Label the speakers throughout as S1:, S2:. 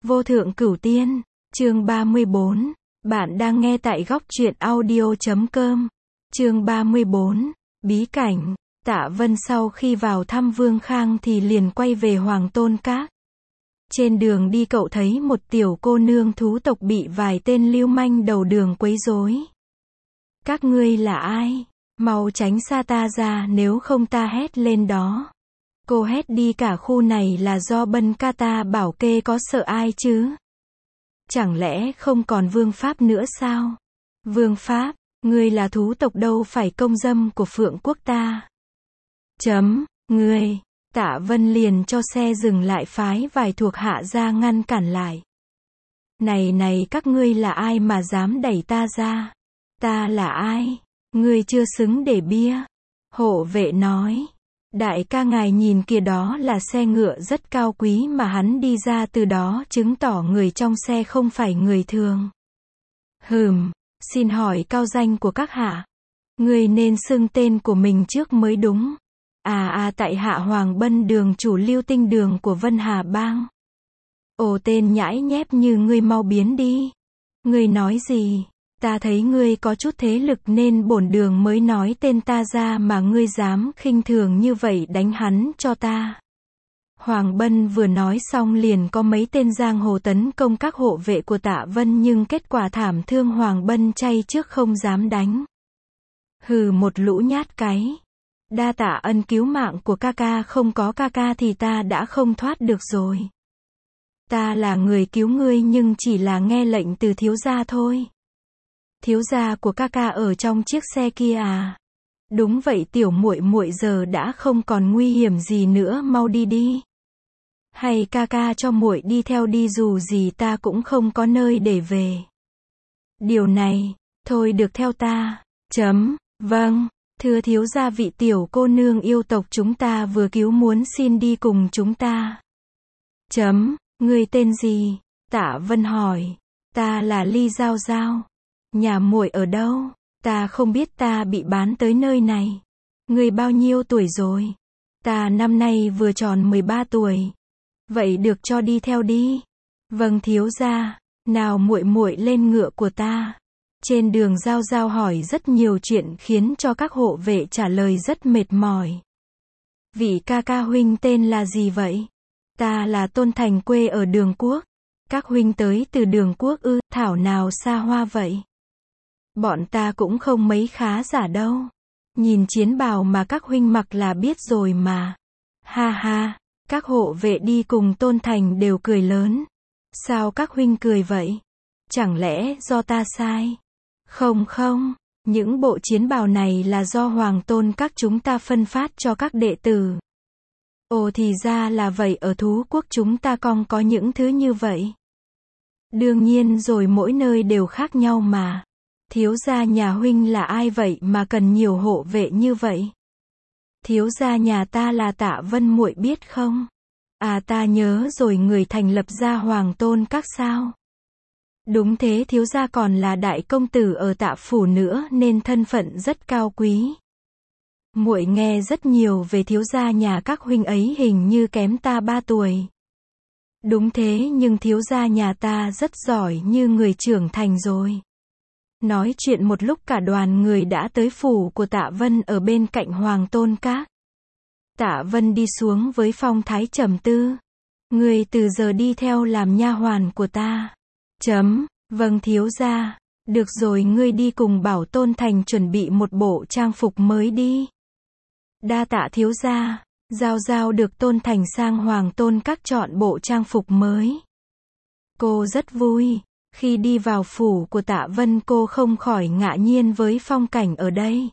S1: Vô thượng cửu tiên, chương 34. Bạn đang nghe tại góc truyện audio.com. Chương 34. Bí cảnh. Tạ Vân sau khi vào thăm Vương Khang thì liền quay về Hoàng Tôn Các. Trên đường đi cậu thấy một tiểu cô nương thú tộc bị vài tên lưu manh đầu đường quấy rối. Các ngươi là ai? Mau tránh xa ta ra, nếu không ta hét lên đó. Cô hét đi cả khu này là do Bân ca ta bảo kê, có sợ ai chứ? Chẳng lẽ không còn vương pháp nữa sao? Vương pháp, ngươi là thú tộc đâu phải công dâm của Phượng quốc ta. Ngươi. Tạ Vân liền cho xe dừng lại, phái vài thuộc hạ ra ngăn cản lại. Này các ngươi là ai mà dám đẩy ta ra? Ta là ai? Ngươi chưa xứng để bia. Hộ vệ nói. Đại ca ngài nhìn kìa, đó là xe ngựa rất cao quý mà hắn đi ra từ đó, chứng tỏ người trong xe không phải người thường. Xin hỏi cao danh của các hạ? Ngươi nên xưng tên của mình trước mới đúng. Tại hạ Hoàng Bân, đường chủ Lưu Tinh Đường của Vân Hà Bang. Ồ, tên nhãi nhép như ngươi mau biến đi. Ngươi nói gì? Ta thấy ngươi có chút thế lực nên bổn đường mới nói tên ta ra, mà ngươi dám khinh thường như vậy đánh hắn cho ta. Hoàng Bân vừa nói xong liền có mấy tên giang hồ tấn công các hộ vệ của Tạ Vân, nhưng kết quả thảm thương, Hoàng Bân chay trước không dám đánh. Một lũ nhát cái. Đa tạ ân cứu mạng của ca ca, không có ca ca thì ta đã không thoát được rồi. Ta là người cứu ngươi nhưng chỉ là nghe lệnh từ thiếu gia thôi. Thiếu gia của ca ca ở trong chiếc xe kia à? Đúng vậy tiểu muội muội, giờ đã không còn nguy hiểm gì nữa, mau đi đi. Hay ca ca cho muội đi theo đi, dù gì ta cũng không có nơi để về. Điều này, thôi được, theo ta. Vâng, thưa thiếu gia, vị tiểu cô nương yêu tộc chúng ta vừa cứu muốn xin đi cùng chúng ta. Ngươi tên gì? Tạ Vân hỏi. Ta là Ly Giao Giao. Nhà muội ở đâu? Ta không biết, ta bị bán tới nơi này. Ngươi bao nhiêu tuổi rồi? Ta năm nay vừa tròn 13 tuổi. Vậy được, cho đi theo đi. Vâng thiếu gia. Nào muội muội lên ngựa của ta. Trên đường Giao Giao hỏi rất nhiều chuyện khiến cho các hộ vệ trả lời rất mệt mỏi. Vị ca ca huynh tên là gì vậy? Ta là Tôn Thành, quê ở Đường Quốc. Các huynh tới từ Đường Quốc ư? Thảo nào xa hoa vậy? Bọn ta cũng không mấy khá giả đâu. Nhìn chiến bào mà các huynh mặc là biết rồi mà. Ha, các hộ vệ đi cùng Tôn Thành đều cười lớn. Sao các huynh cười vậy? Chẳng lẽ do ta sai? Không, những bộ chiến bào này là do Hoàng Tôn các chúng ta phân phát cho các đệ tử. Ồ, thì ra là vậy, ở thú quốc chúng ta còn có những thứ như vậy. Đương nhiên rồi, mỗi nơi đều khác nhau mà. Thiếu gia nhà huynh là ai vậy mà cần nhiều hộ vệ như vậy? Thiếu gia nhà ta là Tạ Vân, muội biết không? Ta nhớ rồi, người thành lập ra Hoàng Tôn các sao? Đúng thế, thiếu gia còn là đại công tử ở Tạ phủ nữa nên thân phận rất cao quý. Muội nghe rất nhiều về thiếu gia nhà các huynh ấy, hình như kém ta 3 tuổi. Đúng thế, nhưng thiếu gia nhà ta rất giỏi, như người trưởng thành rồi. Nói chuyện một lúc cả đoàn người đã tới phủ của Tạ Vân ở bên cạnh Hoàng Tôn các. Tạ Vân đi xuống với phong thái trầm tư. Ngươi từ giờ đi theo làm nha hoàn của ta. Vâng thiếu gia. Được rồi, ngươi đi cùng bảo Tôn Thành chuẩn bị một bộ trang phục mới đi. Đa tạ thiếu gia. Giao Giao được Tôn Thành sang Hoàng Tôn các chọn bộ trang phục mới. Cô rất vui. Khi đi vào phủ của Tạ Vân, cô không khỏi ngạc nhiên với phong cảnh ở đây.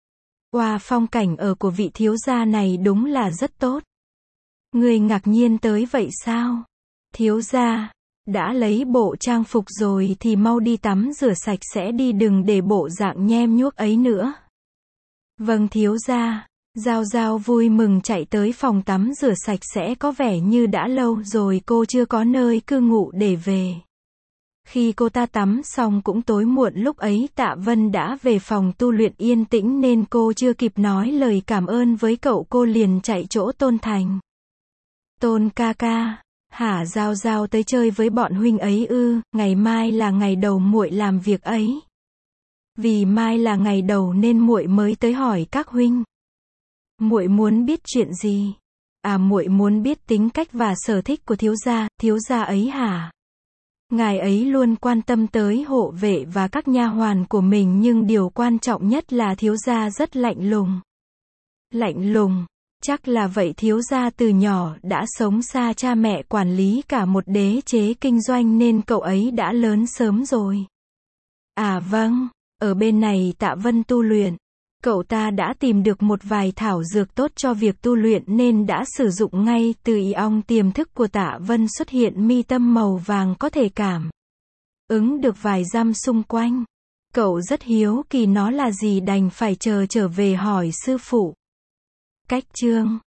S1: Phong cảnh ở của vị thiếu gia này đúng là rất tốt. Người ngạc nhiên tới vậy sao? Thiếu gia, đã lấy bộ trang phục rồi thì mau đi tắm rửa sạch sẽ đi, đừng để bộ dạng nhem nhuốc ấy nữa. Vâng thiếu gia. Giao Giao vui mừng chạy tới phòng tắm rửa sạch sẽ, có vẻ như đã lâu rồi cô chưa có nơi cư ngụ để về. Khi cô ta tắm xong cũng tối muộn, lúc ấy Tạ Vân đã về phòng tu luyện yên tĩnh nên cô chưa kịp nói lời cảm ơn với cậu, cô liền chạy chỗ Tôn Thành. Tôn ca ca, Hả Giao Giao tới chơi với bọn huynh ấy ư, ngày mai là ngày đầu muội làm việc ấy. Vì mai là ngày đầu nên muội mới tới hỏi các huynh. Muội muốn biết chuyện gì? À, muội muốn biết tính cách và sở thích của thiếu gia ấy hả? Ngài ấy luôn quan tâm tới hộ vệ và các nha hoàn của mình, nhưng điều quan trọng nhất là thiếu gia rất lạnh lùng. Lạnh lùng? Chắc là vậy, thiếu gia từ nhỏ đã sống xa cha mẹ, quản lý cả một đế chế kinh doanh nên cậu ấy đã lớn sớm rồi. À vâng, ở bên này Tạ Vân tu luyện. Cậu ta đã tìm được một vài thảo dược tốt cho việc tu luyện nên đã sử dụng ngay từ ion. Tiềm thức của Tạ Vân xuất hiện mi tâm màu vàng có thể cảm ứng được vài dăm xung quanh. Cậu rất hiếu kỳ nó là gì, đành phải chờ trở về hỏi sư phụ. Cách chương